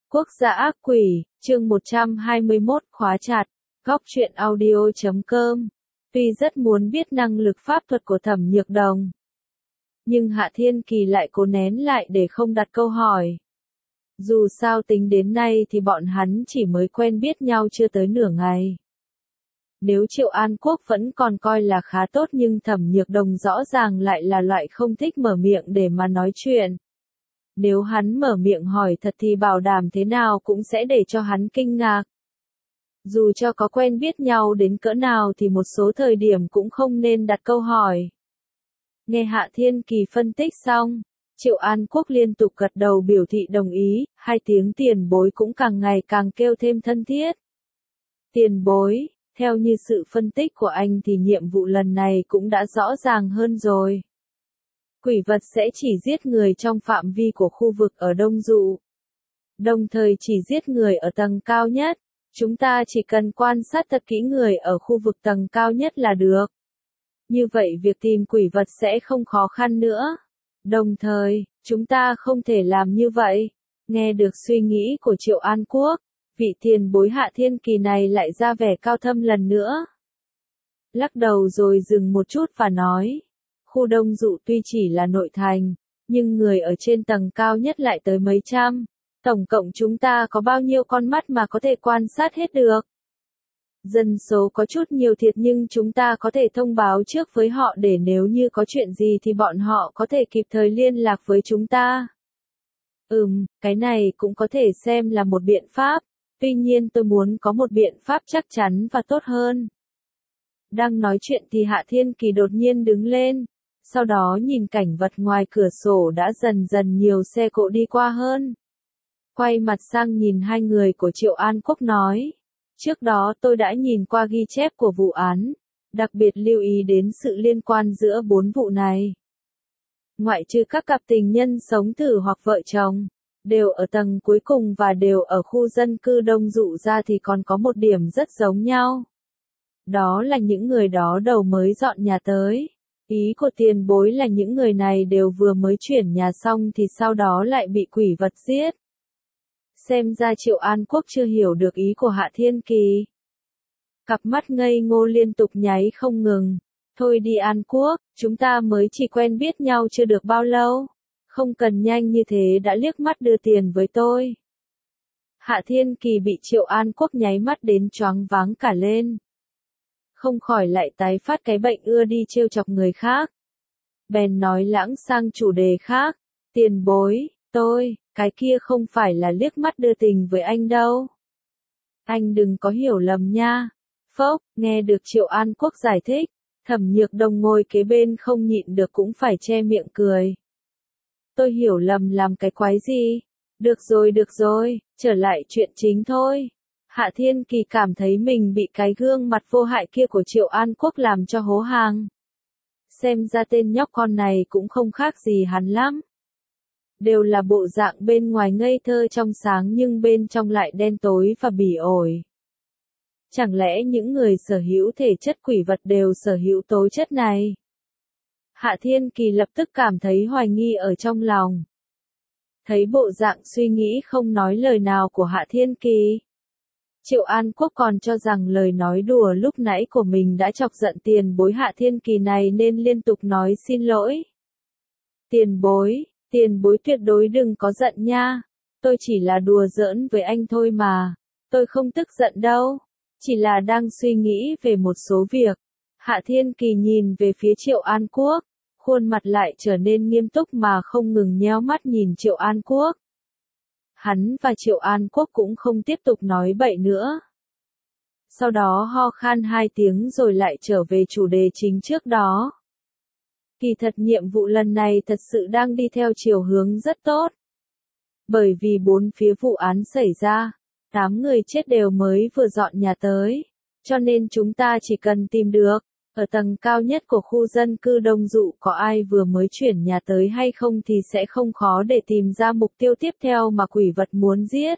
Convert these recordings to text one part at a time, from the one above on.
Quốc gia ác quỷ, chương 121 khóa chặt, góc truyện audio.com. Tuy rất muốn biết năng lực pháp thuật của Thẩm Nhược Đồng, nhưng Hạ Thiên Kỳ lại cố nén lại để không đặt câu hỏi. Dù sao tính đến nay thì bọn hắn chỉ mới quen biết nhau chưa tới nửa ngày. Nếu Triệu An Quốc vẫn còn coi là khá tốt nhưng Thẩm Nhược Đồng rõ ràng lại là loại không thích mở miệng để mà nói chuyện. Nếu hắn mở miệng hỏi thật thì bảo đảm thế nào cũng sẽ để cho hắn kinh ngạc. Dù cho có quen biết nhau đến cỡ nào thì một số thời điểm cũng không nên đặt câu hỏi. Nghe Hạ Thiên Kỳ phân tích xong, Triệu An Quốc liên tục gật đầu biểu thị đồng ý, hai tiếng tiền bối cũng càng ngày càng kêu thêm thân thiết. Tiền bối, theo như sự phân tích của anh thì nhiệm vụ lần này cũng đã rõ ràng hơn rồi. Quỷ vật sẽ chỉ giết người trong phạm vi của khu vực ở Đông Dụ. Đồng thời chỉ giết người ở tầng cao nhất. Chúng ta chỉ cần quan sát thật kỹ người ở khu vực tầng cao nhất là được. Như vậy việc tìm quỷ vật sẽ không khó khăn nữa. Đồng thời, chúng ta không thể làm như vậy. Nghe được suy nghĩ của Triệu An Quốc, vị tiền bối Hạ Thiên Kỳ này lại ra vẻ cao thâm lần nữa. Lắc đầu rồi dừng một chút và nói. Khu Đông Dụ tuy chỉ là nội thành, nhưng người ở trên tầng cao nhất lại tới mấy trăm. Tổng cộng chúng ta có bao nhiêu con mắt mà có thể quan sát hết được? Dân số có chút nhiều thiệt nhưng chúng ta có thể thông báo trước với họ để nếu như có chuyện gì thì bọn họ có thể kịp thời liên lạc với chúng ta. Cái này cũng có thể xem là một biện pháp, tuy nhiên tôi muốn có một biện pháp chắc chắn và tốt hơn. Đang nói chuyện thì Hạ Thiên Kỳ đột nhiên đứng lên, sau đó nhìn cảnh vật ngoài cửa sổ đã dần dần nhiều xe cộ đi qua hơn. Quay mặt sang nhìn hai người của Triệu An Quốc nói. Trước đó tôi đã nhìn qua ghi chép của vụ án, đặc biệt lưu ý đến sự liên quan giữa 4 vụ này. Ngoại trừ các cặp tình nhân sống thử hoặc vợ chồng, đều ở tầng cuối cùng và đều ở khu dân cư Đông Dụ ra thì còn có một điểm rất giống nhau. Đó là những người đó đầu mới dọn nhà tới. Ý của tiền bối là những người này đều vừa mới chuyển nhà xong thì sau đó lại bị quỷ vật giết. Xem ra Triệu An Quốc chưa hiểu được ý của Hạ Thiên Kỳ. Cặp mắt ngây ngô liên tục nháy không ngừng. Thôi đi An Quốc, chúng ta mới chỉ quen biết nhau chưa được bao lâu. Không cần nhanh như thế đã liếc mắt đưa tiền với tôi. Hạ Thiên Kỳ bị Triệu An Quốc nháy mắt đến choáng váng cả lên. Không khỏi lại tái phát cái bệnh ưa đi trêu chọc người khác. Bèn nói lãng sang chủ đề khác. Tiền bối, cái kia không phải là liếc mắt đưa tình với anh đâu. Anh đừng có hiểu lầm nha. Phốc, nghe được Triệu An Quốc giải thích, Thẩm Nhược Đồng ngồi kế bên không nhịn được cũng phải che miệng cười. Tôi hiểu lầm làm cái quái gì? Được rồi, trở lại chuyện chính thôi. Hạ Thiên Kỳ cảm thấy mình bị cái gương mặt vô hại kia của Triệu An Quốc làm cho hố hàng. Xem ra tên nhóc con này cũng không khác gì hắn lắm. Đều là bộ dạng bên ngoài ngây thơ trong sáng nhưng bên trong lại đen tối và bỉ ổi. Chẳng lẽ những người sở hữu thể chất quỷ vật đều sở hữu tố chất này? Hạ Thiên Kỳ lập tức cảm thấy hoài nghi ở trong lòng. Thấy bộ dạng suy nghĩ không nói lời nào của Hạ Thiên Kỳ, Triệu An Quốc còn cho rằng lời nói đùa lúc nãy của mình đã chọc giận tiền bối Hạ Thiên Kỳ này nên liên tục nói xin lỗi. Tiền bối tuyệt đối đừng có giận nha. Tôi chỉ là đùa giỡn với anh thôi mà. Tôi không tức giận đâu. Chỉ là đang suy nghĩ về một số việc. Hạ Thiên Kỳ nhìn về phía Triệu An Quốc. Khuôn mặt lại trở nên nghiêm túc mà không ngừng nhéo mắt nhìn Triệu An Quốc. Hắn và Triệu An Quốc cũng không tiếp tục nói bậy nữa. Sau đó ho khan 2 tiếng rồi lại trở về chủ đề chính trước đó. Kỳ thật nhiệm vụ lần này thật sự đang đi theo chiều hướng rất tốt. Bởi vì 4 phía vụ án xảy ra, 8 người chết đều mới vừa dọn nhà tới. Cho nên chúng ta chỉ cần tìm được, ở tầng cao nhất của khu dân cư Đông Dụ có ai vừa mới chuyển nhà tới hay không thì sẽ không khó để tìm ra mục tiêu tiếp theo mà quỷ vật muốn giết.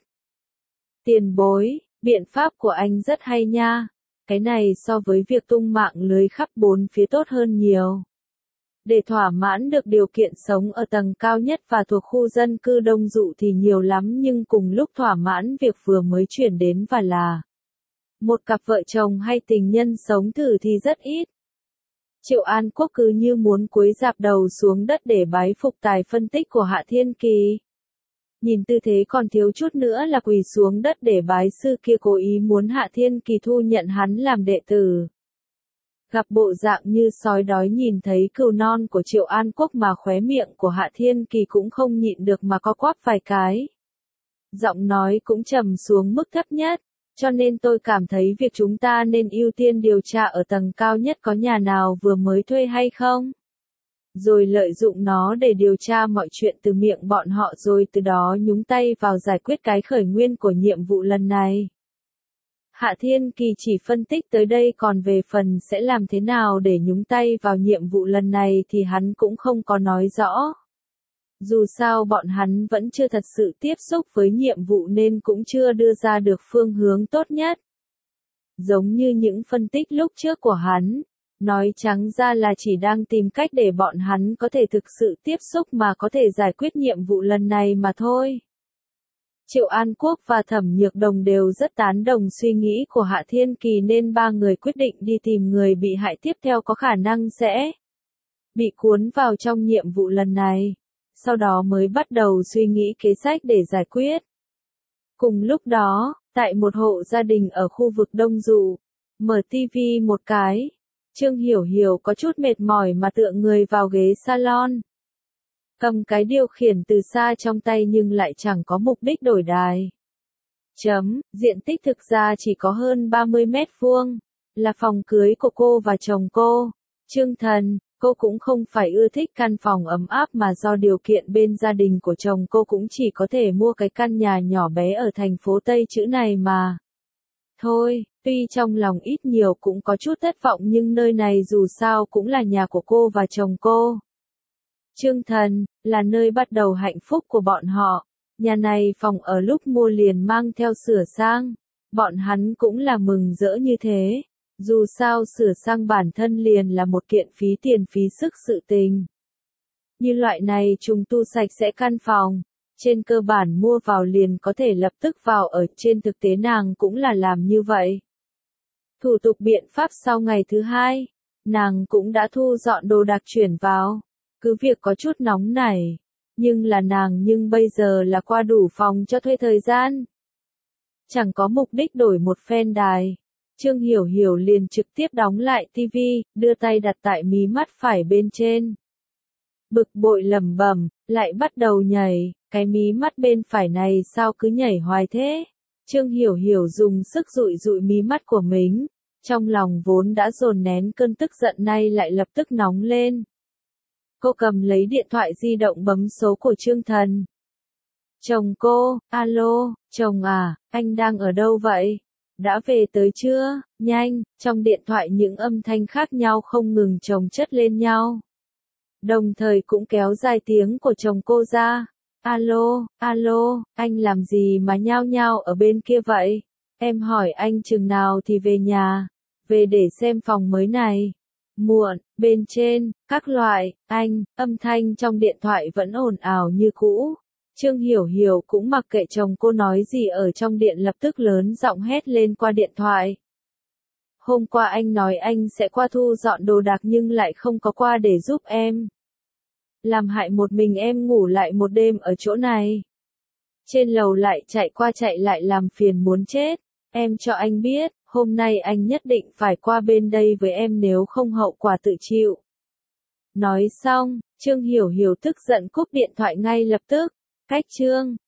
Tiền bối, biện pháp của anh rất hay nha. Cái này so với việc tung mạng lưới khắp 4 phía tốt hơn nhiều. Để thỏa mãn được điều kiện sống ở tầng cao nhất và thuộc khu dân cư đông dụ thì nhiều lắm, nhưng cùng lúc thỏa mãn việc vừa mới chuyển đến và là một cặp vợ chồng hay tình nhân sống thử thì rất ít. Triệu An Quốc cứ như muốn cúi rạp đầu xuống đất để bái phục tài phân tích của Hạ Thiên Kỳ. Nhìn tư thế còn thiếu chút nữa là quỳ xuống đất để bái sư kia cố ý muốn Hạ Thiên Kỳ thu nhận hắn làm đệ tử. Gặp bộ dạng như sói đói nhìn thấy cừu non của Triệu An Quốc mà khóe miệng của Hạ Thiên Kỳ cũng không nhịn được mà co quắp vài cái. Giọng nói cũng trầm xuống mức thấp nhất, cho nên tôi cảm thấy việc chúng ta nên ưu tiên điều tra ở tầng cao nhất có nhà nào vừa mới thuê hay không. Rồi lợi dụng nó để điều tra mọi chuyện từ miệng bọn họ, rồi từ đó nhúng tay vào giải quyết cái khởi nguyên của nhiệm vụ lần này. Hạ Thiên Kỳ chỉ phân tích tới đây, còn về phần sẽ làm thế nào để nhúng tay vào nhiệm vụ lần này thì hắn cũng không có nói rõ. Dù sao bọn hắn vẫn chưa thật sự tiếp xúc với nhiệm vụ nên cũng chưa đưa ra được phương hướng tốt nhất. Giống như những phân tích lúc trước của hắn, nói trắng ra là chỉ đang tìm cách để bọn hắn có thể thực sự tiếp xúc mà có thể giải quyết nhiệm vụ lần này mà thôi. Triệu An Quốc và Thẩm Nhược Đồng đều rất tán đồng suy nghĩ của Hạ Thiên Kỳ nên ba người quyết định đi tìm người bị hại tiếp theo có khả năng sẽ bị cuốn vào trong nhiệm vụ lần này. Sau đó mới bắt đầu suy nghĩ kế sách để giải quyết. Cùng lúc đó, tại một hộ gia đình ở khu vực Đông Dụ, mở tivi một cái, Trương Hiểu Hiểu có chút mệt mỏi mà tựa người vào ghế salon. Cầm cái điều khiển từ xa trong tay nhưng lại chẳng có mục đích đổi đài. Diện tích thực ra chỉ có hơn 30 mét vuông, là phòng cưới của cô và chồng cô, Trương Thần. Cô cũng không phải ưa thích căn phòng ấm áp mà do điều kiện bên gia đình của chồng cô cũng chỉ có thể mua cái căn nhà nhỏ bé ở thành phố Tây chữ này mà. Thôi, tuy trong lòng ít nhiều cũng có chút thất vọng nhưng nơi này dù sao cũng là nhà của cô và chồng cô. Trương Thần, là nơi bắt đầu hạnh phúc của bọn họ. Nhà này phòng ở lúc mua liền mang theo sửa sang. Bọn hắn cũng là mừng rỡ như thế. Dù sao sửa sang bản thân liền là một kiện phí tiền phí sức sự tình. Như loại này trùng tu sạch sẽ căn phòng, trên cơ bản mua vào liền có thể lập tức vào ở, trên thực tế nàng cũng là làm như vậy. Thủ tục biện pháp sau ngày thứ hai, nàng cũng đã thu dọn đồ đạc chuyển vào, cứ việc có chút nóng nảy, nhưng bây giờ là qua đủ phòng cho thuê thời gian. Chẳng có mục đích đổi một phen đài. Trương Hiểu Hiểu liền trực tiếp đóng lại tivi, đưa tay đặt tại mí mắt phải bên trên. Bực bội lẩm bẩm, lại bắt đầu nhảy, cái mí mắt bên phải này sao cứ nhảy hoài thế? Trương Hiểu Hiểu dùng sức dụi dụi mí mắt của mình, trong lòng vốn đã dồn nén cơn tức giận nay lại lập tức nóng lên. Cô cầm lấy điện thoại di động bấm số của Trương Thần. Chồng cô, alo, chồng à, anh đang ở đâu vậy? Đã về tới chưa? Nhanh, trong điện thoại những âm thanh khác nhau không ngừng chồng chất lên nhau. Đồng thời cũng kéo dài tiếng của chồng cô ra. Alo, alo, anh làm gì mà nhao nhao ở bên kia vậy? Em hỏi anh chừng nào thì về nhà, về để xem phòng mới này. Muộn, bên trên, các loại, anh, âm thanh trong điện thoại vẫn ồn ào như cũ. Trương Hiểu Hiểu cũng mặc kệ chồng cô nói gì ở trong điện, lập tức lớn giọng hét lên qua điện thoại. Hôm qua anh nói anh sẽ qua thu dọn đồ đạc nhưng lại không có qua để giúp em. Làm hại một mình em ngủ lại một đêm ở chỗ này. Trên lầu lại chạy qua chạy lại làm phiền muốn chết. Em cho anh biết, hôm nay anh nhất định phải qua bên đây với em nếu không hậu quả tự chịu. Nói xong, Trương Hiểu Hiểu tức giận cúp điện thoại ngay lập tức. Cách Trương